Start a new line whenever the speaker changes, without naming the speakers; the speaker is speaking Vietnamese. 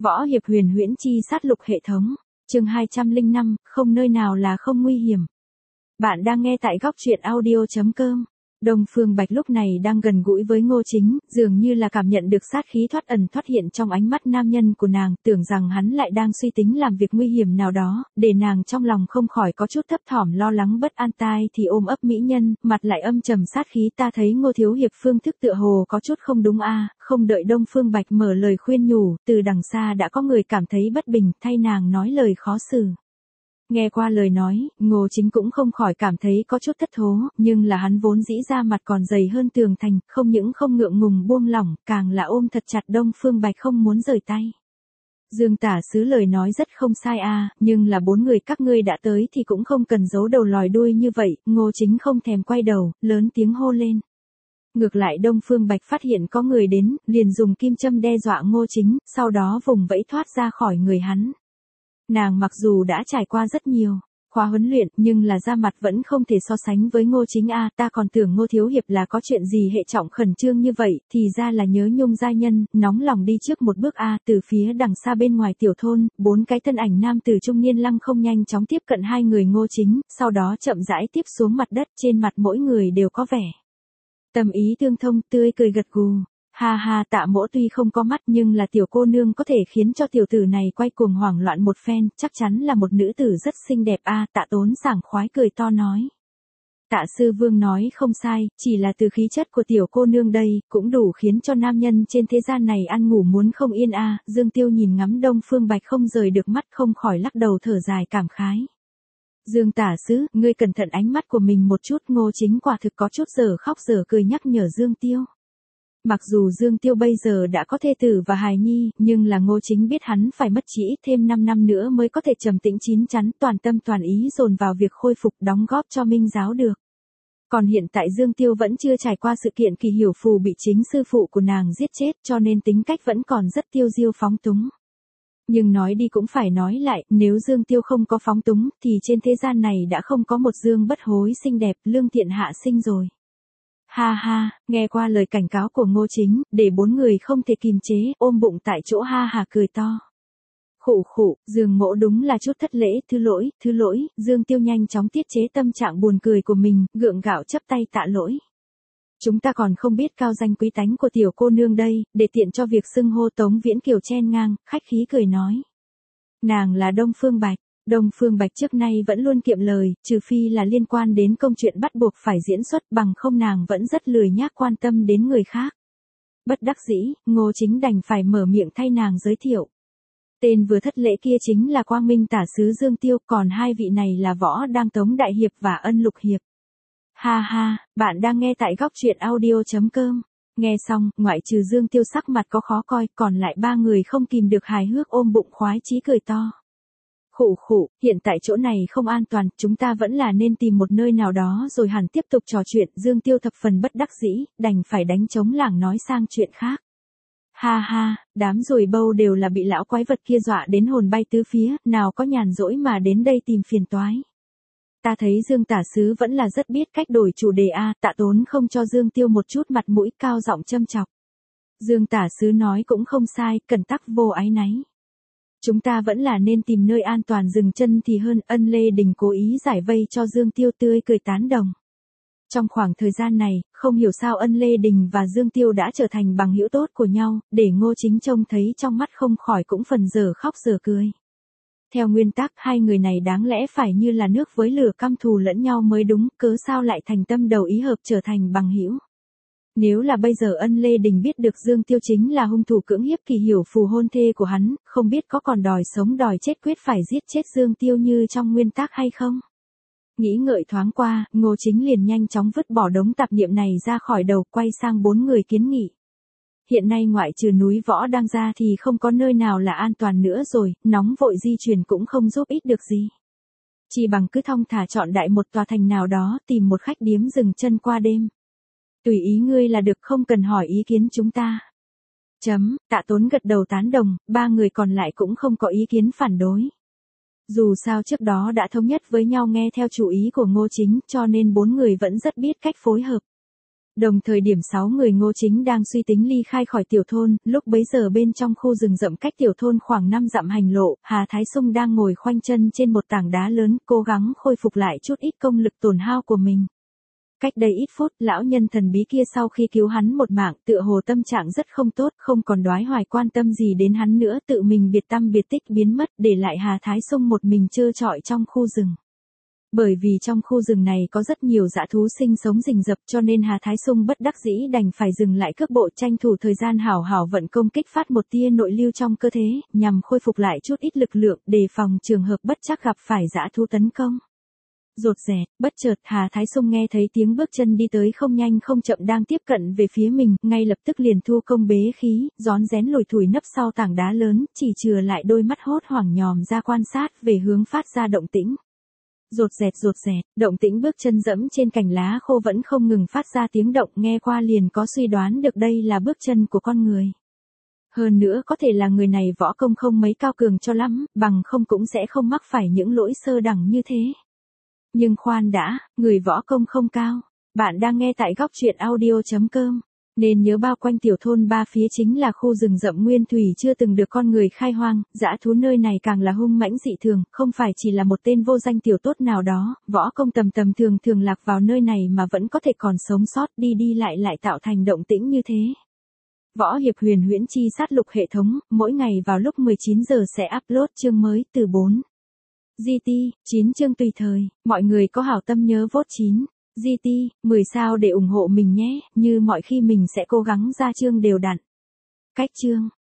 Võ hiệp huyền huyễn chi sát lục hệ thống. Chương 205, không nơi nào là không nguy hiểm. Bạn đang nghe tại góc truyện audio.com. Đông Phương Bạch lúc này đang gần gũi với Ngô Chính, dường như là cảm nhận được sát khí thoát ẩn thoát hiện trong ánh mắt nam nhân của nàng, tưởng rằng hắn lại đang suy tính làm việc nguy hiểm nào đó, để nàng trong lòng không khỏi có chút thấp thỏm lo lắng bất an. Tai thì ôm ấp mỹ nhân, mặt lại âm trầm sát khí. Ta thấy Ngô thiếu hiệp phương thức tựa hồ có chút không đúng a. Không đợi Đông Phương Bạch mở lời khuyên nhủ, từ đằng xa đã có người cảm thấy bất bình, thay nàng nói lời khó xử. Nghe qua lời nói, Ngô Chính cũng không khỏi cảm thấy có chút thất thố, nhưng là hắn vốn dĩ ra mặt còn dày hơn tường thành, không những không ngượng ngùng buông lỏng, càng là ôm thật chặt Đông Phương Bạch không muốn rời tay. Dương tả sứ lời nói rất không sai a, nhưng là bốn người các ngươi đã tới thì cũng không cần giấu đầu lòi đuôi như vậy. Ngô Chính không thèm quay đầu, lớn tiếng hô lên. Ngược lại Đông Phương Bạch phát hiện có người đến, liền dùng kim châm đe dọa Ngô Chính, sau đó vùng vẫy thoát ra khỏi người hắn. Nàng mặc dù đã trải qua rất nhiều khóa huấn luyện, nhưng là da mặt vẫn không thể so sánh với Ngô Chính a. Ta còn tưởng Ngô thiếu hiệp là có chuyện gì hệ trọng khẩn trương như vậy, thì ra là nhớ nhung giai nhân, nóng lòng đi trước một bước a. Từ phía đằng xa bên ngoài tiểu thôn, bốn cái thân ảnh nam tử trung niên lăng không nhanh chóng tiếp cận hai người Ngô Chính, sau đó chậm rãi tiếp xuống mặt đất, trên mặt mỗi người đều có vẻ tâm ý tương thông, tươi cười gật gù. Ha ha, Tạ Mỗ tuy không có mắt nhưng là tiểu cô nương có thể khiến cho tiểu tử này quay cuồng hoảng loạn một phen, chắc chắn là một nữ tử rất xinh đẹp a. Tạ Tốn sảng khoái cười to nói. Tạ sư vương nói không sai, chỉ là từ khí chất của tiểu cô nương đây, cũng đủ khiến cho nam nhân trên thế gian này ăn ngủ muốn không yên a. Dương Tiêu nhìn ngắm Đông Phương Bạch không rời được mắt, không khỏi lắc đầu thở dài cảm khái. Dương tả sứ, ngươi cẩn thận ánh mắt của mình một chút. Ngô Chính quả thực có chút giờ khóc giờ cười nhắc nhở Dương Tiêu. Mặc dù Dương Tiêu bây giờ đã có thê tử và hài nhi, nhưng là Ngô Chính biết hắn phải mất chỉ ít thêm 5 năm nữa mới có thể trầm tĩnh chín chắn, toàn tâm toàn ý dồn vào việc khôi phục đóng góp cho Minh giáo được. Còn hiện tại Dương Tiêu vẫn chưa trải qua sự kiện Kỳ Hiểu Phù bị chính sư phụ của nàng giết chết, cho nên tính cách vẫn còn rất tiêu diêu phóng túng. Nhưng nói đi cũng phải nói lại, nếu Dương Tiêu không có phóng túng, thì trên thế gian này đã không có một Dương bất hối xinh đẹp, lương thiện hạ sinh rồi. Ha ha, nghe qua lời cảnh cáo của Ngô Chính, để bốn người không thể kìm chế, ôm bụng tại chỗ ha hà cười to. Khụ khụ, Dương Mỗ đúng là chút thất lễ, thứ lỗi, Dương Tiêu nhanh chóng tiết chế tâm trạng buồn cười của mình, gượng gạo chắp tay tạ lỗi. Chúng ta còn không biết cao danh quý tánh của tiểu cô nương đây, để tiện cho việc xưng hô Tống Viễn Kiều chen ngang, khách khí cười nói. Nàng là Đông Phương Bạch. Đông Phương Bạch trước nay vẫn luôn kiệm lời, trừ phi là liên quan đến công chuyện bắt buộc phải diễn xuất, bằng không nàng vẫn rất lười nhác quan tâm đến người khác. Bất đắc dĩ, Ngô Chính đành phải mở miệng thay nàng giới thiệu. Tên vừa thất lễ kia chính là Quang Minh tả sứ Dương Tiêu, còn hai vị này là Võ Đang Tống Đại Hiệp và Ân Lục Hiệp. Ha ha, bạn đang nghe tại góc truyện audio.com. Nghe xong, ngoại trừ Dương Tiêu sắc mặt có khó coi, còn lại ba người không kìm được hài hước ôm bụng khoái chí cười to. Khụ khụ, hiện tại chỗ này không an toàn, chúng ta vẫn là nên tìm một nơi nào đó rồi hẳn tiếp tục trò chuyện. Dương Tiêu thập phần bất đắc dĩ, đành phải đánh trống lảng nói sang chuyện khác. Ha ha, đám ruồi bâu đều là bị lão quái vật kia dọa đến hồn bay tứ phía, nào có nhàn rỗi mà đến đây tìm phiền toái. Ta thấy Dương tả sứ vẫn là rất biết cách đổi chủ đề a. Tạ Tốn không cho Dương Tiêu một chút mặt mũi, cao giọng châm chọc. Dương tả sứ nói cũng không sai, cẩn tắc vô áy náy. Chúng ta vẫn là nên tìm nơi an toàn dừng chân thì hơn. Ân Lê Đình cố ý giải vây cho Dương Tiêu, tươi cười tán đồng. Trong khoảng thời gian này, không hiểu sao Ân Lê Đình và Dương Tiêu đã trở thành bằng hữu tốt của nhau, để Ngô Chính trông thấy trong mắt không khỏi cũng phần giờ khóc giờ cười. Theo nguyên tắc hai người này đáng lẽ phải như là nước với lửa căm thù lẫn nhau mới đúng, cớ sao lại thành tâm đầu ý hợp trở thành bằng hữu. Nếu là bây giờ Ân Lê Đình biết được Dương Tiêu chính là hung thủ cưỡng hiếp Kỳ Hiểu Phù hôn thê của hắn, không biết có còn đòi sống đòi chết quyết phải giết chết Dương Tiêu như trong nguyên tắc hay không. Nghĩ ngợi thoáng qua, Ngô Chính liền nhanh chóng vứt bỏ đống tạp niệm này ra khỏi đầu, quay sang bốn người kiến nghị. Hiện nay ngoại trừ núi Võ Đang ra thì không có nơi nào là an toàn nữa rồi, nóng vội di chuyển cũng không giúp ích được gì. Chỉ bằng cứ thong thả chọn đại một tòa thành nào đó, tìm một khách điếm dừng chân qua đêm. Tùy ý ngươi là được, không cần hỏi ý kiến chúng ta. Tạ Tốn gật đầu tán đồng, ba người còn lại cũng không có ý kiến phản đối. Dù sao trước đó đã thống nhất với nhau nghe theo chủ ý của Ngô Chính, cho nên bốn người vẫn rất biết cách phối hợp. Đồng thời điểm 6 người Ngô Chính đang suy tính ly khai khỏi tiểu thôn, lúc bấy giờ bên trong khu rừng rậm cách tiểu thôn khoảng 5 dặm hành lộ, Hà Thái Sung đang ngồi khoanh chân trên một tảng đá lớn, cố gắng khôi phục lại chút ít công lực tổn hao của mình. Cách đây ít phút, lão nhân thần bí kia sau khi cứu hắn một mạng, tựa hồ tâm trạng rất không tốt, không còn đoái hoài quan tâm gì đến hắn nữa, tự mình biệt tăm biệt tích biến mất, để lại Hà Thái Sung một mình trơ trọi trong khu rừng. Bởi vì trong khu rừng này có rất nhiều dã thú sinh sống rình rập, cho nên Hà Thái Sung bất đắc dĩ đành phải dừng lại cước bộ, tranh thủ thời gian hảo hảo vận công kích phát một tia nội lưu trong cơ thể, nhằm khôi phục lại chút ít lực lượng, đề phòng trường hợp bất trắc gặp phải dã thú tấn công. Rột rẹt, bất chợt Hà Thái Sung nghe thấy tiếng bước chân đi tới không nhanh không chậm đang tiếp cận về phía mình, ngay lập tức liền thu công bế khí, rón rén lùi thủi nấp sau tảng đá lớn, chỉ chừa lại đôi mắt hốt hoảng nhòm ra quan sát về hướng phát ra động tĩnh. Rột rẹt, động tĩnh bước chân dẫm trên cành lá khô vẫn không ngừng phát ra tiếng động, nghe qua liền có suy đoán được đây là bước chân của con người. Hơn nữa có thể là người này võ công không mấy cao cường cho lắm, bằng không cũng sẽ không mắc phải những lỗi sơ đẳng như thế. Nhưng khoan đã, người võ công không cao. Bạn đang nghe tại góc truyện audio.com. Nên nhớ bao quanh tiểu thôn ba phía chính là khu rừng rậm nguyên thủy chưa từng được con người khai hoang, dã thú nơi này càng là hung mãnh dị thường, không phải chỉ là một tên vô danh tiểu tốt nào đó, võ công tầm thường thường lạc vào nơi này mà vẫn có thể còn sống sót, đi lại tạo thành động tĩnh như thế. Võ hiệp huyền huyễn chi sát lục hệ thống, mỗi ngày vào lúc 19 giờ sẽ upload chương mới từ 4. GT, 9 chương tùy thời, mọi người có hảo tâm nhớ vote 9. GT, 10 sao để ủng hộ mình nhé, như mọi khi mình sẽ cố gắng ra chương đều đặn. Cách chương,